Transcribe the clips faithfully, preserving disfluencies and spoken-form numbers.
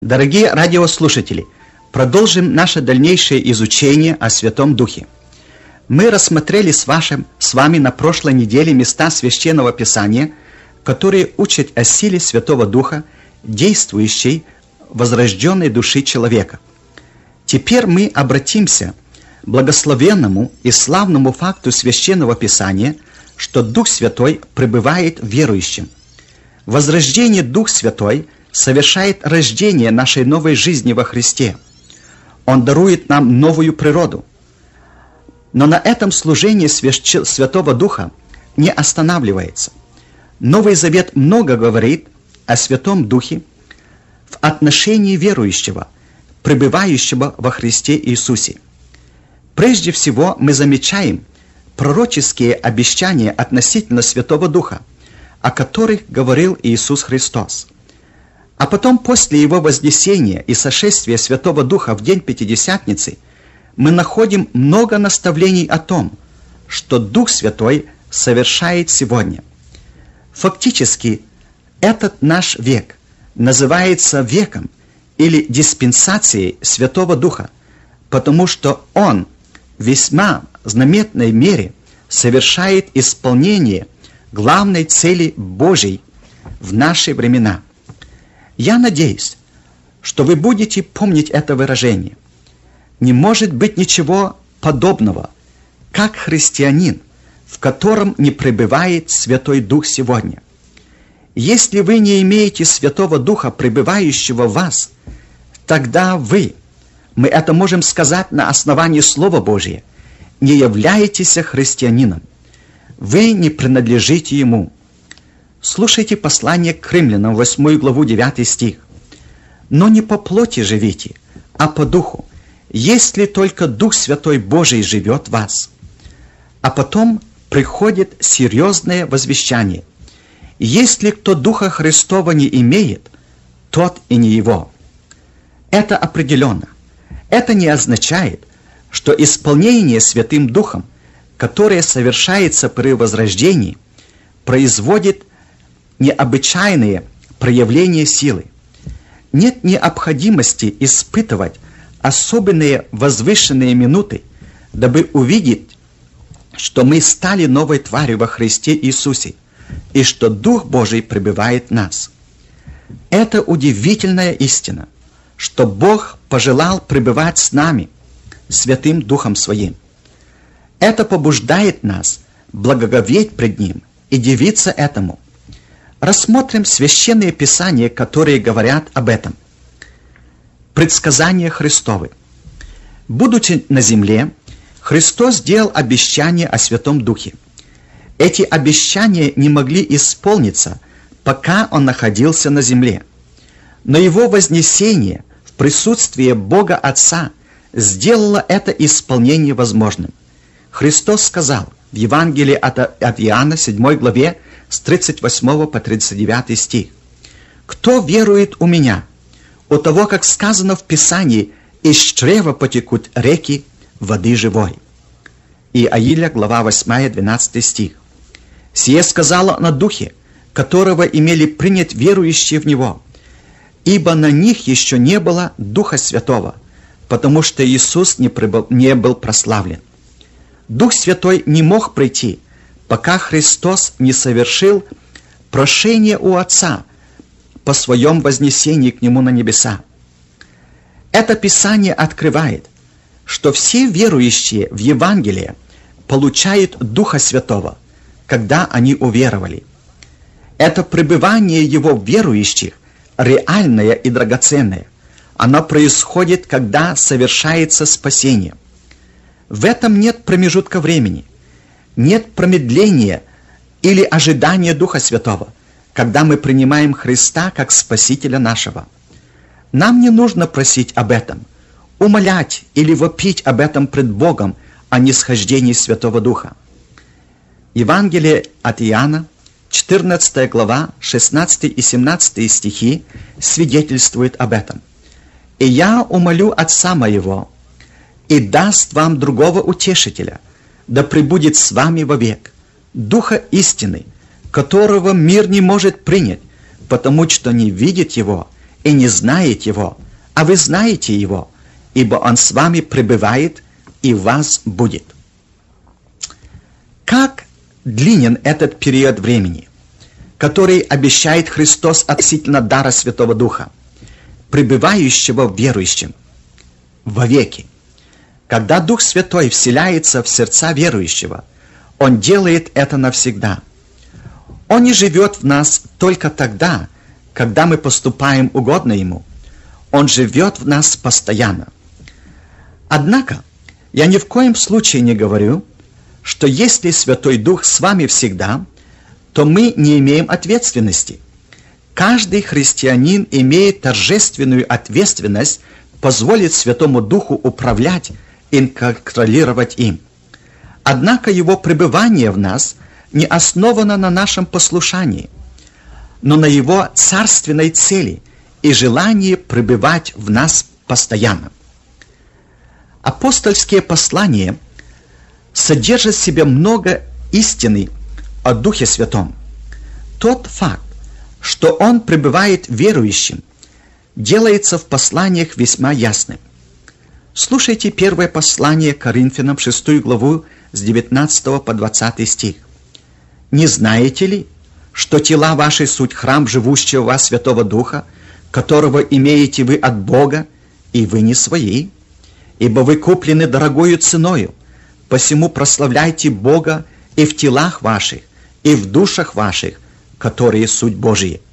Дорогие радиослушатели, продолжим наше дальнейшее изучение о Святом Духе. Мы рассмотрели с, вашим, с вами на прошлой неделе места Священного Писания, которые учат о силе Святого Духа, действующей в возрожденной души человека. Теперь мы обратимся к благословенному и славному факту Священного Писания, что Дух Святой пребывает в верующем. Возрождение Дух Святой совершает рождение нашей новой жизни во Христе. Он дарует нам новую природу. Но на этом служение Святого Духа не останавливается. Новый Завет много говорит о Святом Духе в отношении верующего, пребывающего во Христе Иисусе. Прежде всего мы замечаем пророческие обещания относительно Святого Духа, о которых говорил Иисус Христос. А потом, после Его вознесения и сошествия Святого Духа в день Пятидесятницы, мы находим много наставлений о том, что Дух Святой совершает сегодня. Фактически, этот наш век называется веком или диспенсацией Святого Духа, потому что Он в весьма знаменательной мере совершает исполнение главной цели Божьей в наши времена. Я надеюсь, что вы будете помнить это выражение. Не может быть ничего подобного, как христианин, в котором не пребывает Святой Дух сегодня. Если вы не имеете Святого Духа, пребывающего в вас, тогда вы, мы это можем сказать на основании Слова Божия, не являетесь христианином. Вы не принадлежите Ему. Слушайте послание к Римлянам, восьмую главу, девятый стих. «Но не по плоти живите, а по духу, если только Дух Святой Божий живет в вас». А потом приходит серьезное возвещание. «Если кто Духа Христова не имеет, тот и не его». Это определенно. Это не означает, что исполнение Святым Духом, которое совершается при возрождении, производит необычайные проявления силы. Нет необходимости испытывать особенные возвышенные минуты, дабы увидеть, что мы стали новой тварью во Христе Иисусе и что Дух Божий пребывает в нас. Это удивительная истина, что Бог пожелал пребывать с нами, Святым Духом Своим. Это побуждает нас благоговеть пред Ним и дивиться этому. Рассмотрим священные писания, которые говорят об этом. Предсказания Христовы. Будучи на земле, Христос сделал обещание о Святом Духе. Эти обещания не могли исполниться, пока Он находился на земле. Но Его вознесение в присутствии Бога Отца сделало это исполнение возможным. Христос сказал в Евангелии от, от Иоанна, седьмой главе, с тридцать восьмого по тридцать девятый стих. «Кто верует у Меня, у того, как сказано в Писании, из чрева потекут реки воды живой». И Иаиля, глава восьмая, двенадцатый стих. «Сие сказала на Духе, которого имели принять верующие в Него, ибо на них еще не было Духа Святого, потому что Иисус не, прибыл, не был прославлен». Дух Святой не мог прийти, пока Христос не совершил прошение у Отца по своем вознесении к Нему на небеса. Это Писание открывает, что все верующие в Евангелие получают Духа Святого, когда они уверовали. Это пребывание Его в верующих реальное и драгоценное. Оно происходит, когда совершается спасение. В этом нет промежутка времени, нет промедления или ожидания Духа Святого, когда мы принимаем Христа как Спасителя нашего. Нам не нужно просить об этом, умолять или вопить об этом пред Богом о нисхождении Святого Духа. Евангелие от Иоанна, четырнадцатая глава, шестнадцатый и семнадцатый стихи свидетельствуют об этом. «И я умолю Отца Моего, и даст вам другого утешителя, да пребудет с вами вовек, Духа истины, которого мир не может принять, потому что не видит Его и не знаете Его, а вы знаете Его, ибо Он с вами пребывает и в вас будет». Как длинен этот период времени, который обещает Христос относительно дара Святого Духа, пребывающего в верующем вовеки? Когда Дух Святой вселяется в сердца верующего, Он делает это навсегда. Он не живет в нас только тогда, когда мы поступаем угодно Ему. Он живет в нас постоянно. Однако, я ни в коем случае не говорю, что если Святой Дух с вами всегда, то мы не имеем ответственности. Каждый христианин имеет торжественную ответственность позволить Святому Духу управлять и контролировать им. Однако Его пребывание в нас не основано на нашем послушании, но на Его царственной цели и желании пребывать в нас постоянно. Апостольские послания содержат в себе много истины о Духе Святом. Тот факт, что Он пребывает верующим, делается в посланиях весьма ясным. Слушайте первое послание Коринфянам, шестую главу, с девятнадцатого по двадцатый стих. «Не знаете ли, что тела ваши суть храм живущего в вас Святого Духа, которого имеете вы от Бога, и вы не свои? Ибо вы куплены дорогою ценою, посему прославляйте Бога и в телах ваших, и в душах ваших, которые суть Божьи».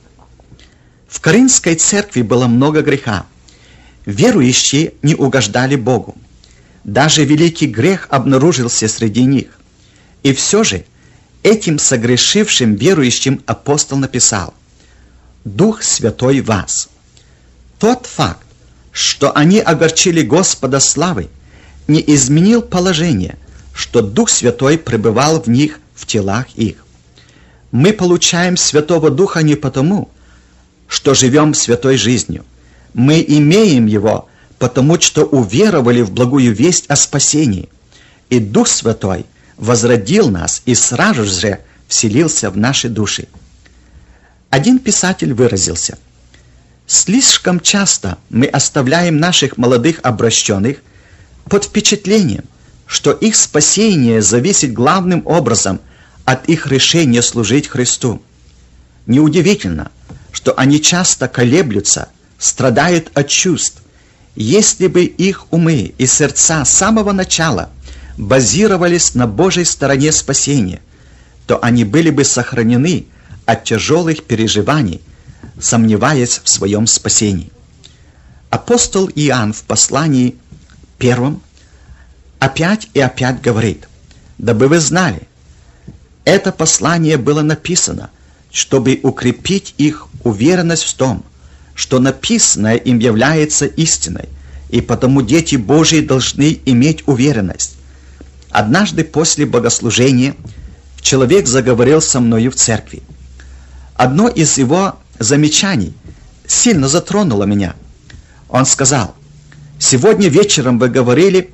В Коринфской церкви было много греха. Верующие не угождали Богу. Даже великий грех обнаружился среди них. И все же этим согрешившим верующим апостол написал: «Дух Святой в вас». Тот факт, что они огорчили Господа славы, не изменил положение, что Дух Святой пребывал в них, в телах их. Мы получаем Святого Духа не потому, что живем святой жизнью. Мы имеем Его, потому что уверовали в благую весть о спасении. И Дух Святой возродил нас и сразу же вселился в наши души. Один писатель выразился: «Слишком часто мы оставляем наших молодых обращенных под впечатлением, что их спасение зависит главным образом от их решения служить Христу. Неудивительно, что они часто колеблются, страдают от чувств. Если бы их умы и сердца с самого начала базировались на Божьей стороне спасения, то они были бы сохранены от тяжелых переживаний, сомневаясь в своем спасении». Апостол Иоанн в послании первом опять и опять говорит: «Дабы вы знали, это послание было написано, чтобы укрепить их уверенность в том, что написанное им является истиной, и потому дети Божьи должны иметь уверенность». Однажды после богослужения человек заговорил со мною в церкви. Одно из его замечаний сильно затронуло меня. Он сказал: «Сегодня вечером вы говорили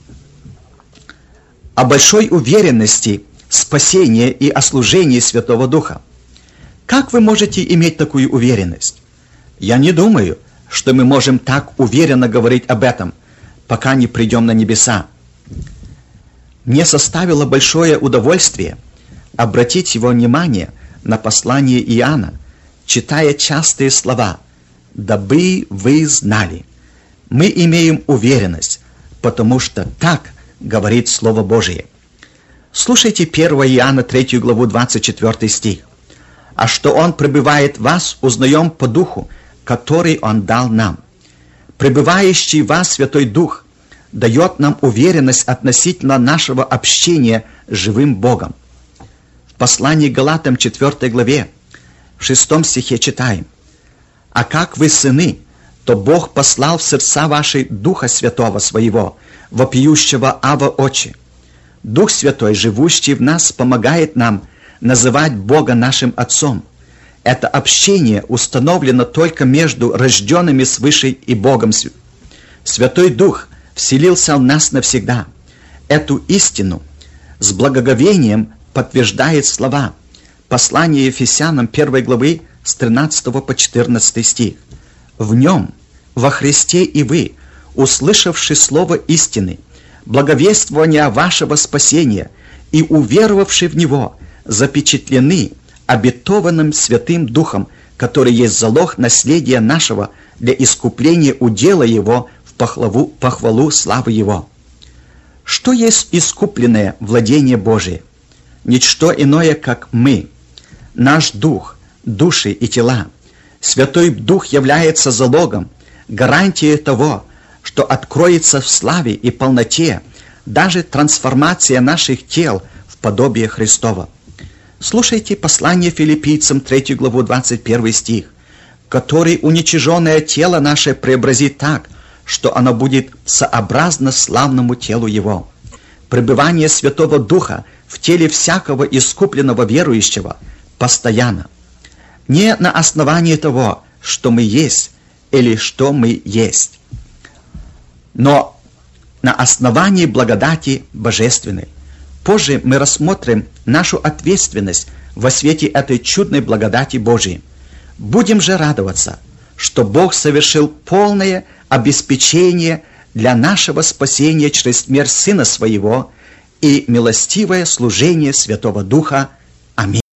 о большой уверенности спасения и о служении Святого Духа. Как вы можете иметь такую уверенность? Я не думаю, что мы можем так уверенно говорить об этом, пока не придем на небеса». Мне составило большое удовольствие обратить его внимание на послание Иоанна, читая частые слова «дабы вы знали». Мы имеем уверенность, потому что так говорит Слово Божие. Слушайте первое Иоанна, третью главу, двадцать четвёртый стих. «А что Он пребывает в вас, узнаем по Духу, который Он дал нам. Пребывающий в вас Святой Дух дает нам уверенность относительно нашего общения с живым Богом». В послании к Галатам, четвёртой главе, в шестом стихе читаем: «А как вы сыны, то Бог послал в сердца ваши Духа Святого Своего, вопиющего Ава Отче». Дух Святой, живущий в нас, помогает нам называть Бога нашим Отцом. Это общение установлено только между рожденными свыше и Богом. Святой Дух вселился в нас навсегда. Эту истину с благоговением подтверждает слова послания Ефесянам первой главы с тринадцатого по четырнадцатый стих. В Нем, во Христе и вы, услышавши слово истины, благовествования вашего спасения и уверовавши в Него, запечатлены обетованным Святым Духом, который есть залог наследия нашего для искупления удела Его в похвалу, похвалу славы Его. Что есть искупленное владение Божие? Ничто иное, как мы, наш дух, души и тела. Святой Дух является залогом, гарантией того, что откроется в славе и полноте даже трансформация наших тел в подобие Христова. Слушайте послание Филиппийцам, третью главу, двадцать первый стих, который уничиженное тело наше преобразит так, что оно будет сообразно славному телу Его. Пребывание Святого Духа в теле всякого искупленного верующего постоянно. Не на основании того, что мы есть или что мы есть, но на основании благодати божественной. Позже мы рассмотрим нашу ответственность во свете этой чудной благодати Божией. Будем же радоваться, что Бог совершил полное обеспечение для нашего спасения через смерть Сына Своего и милостивое служение Святого Духа. Аминь.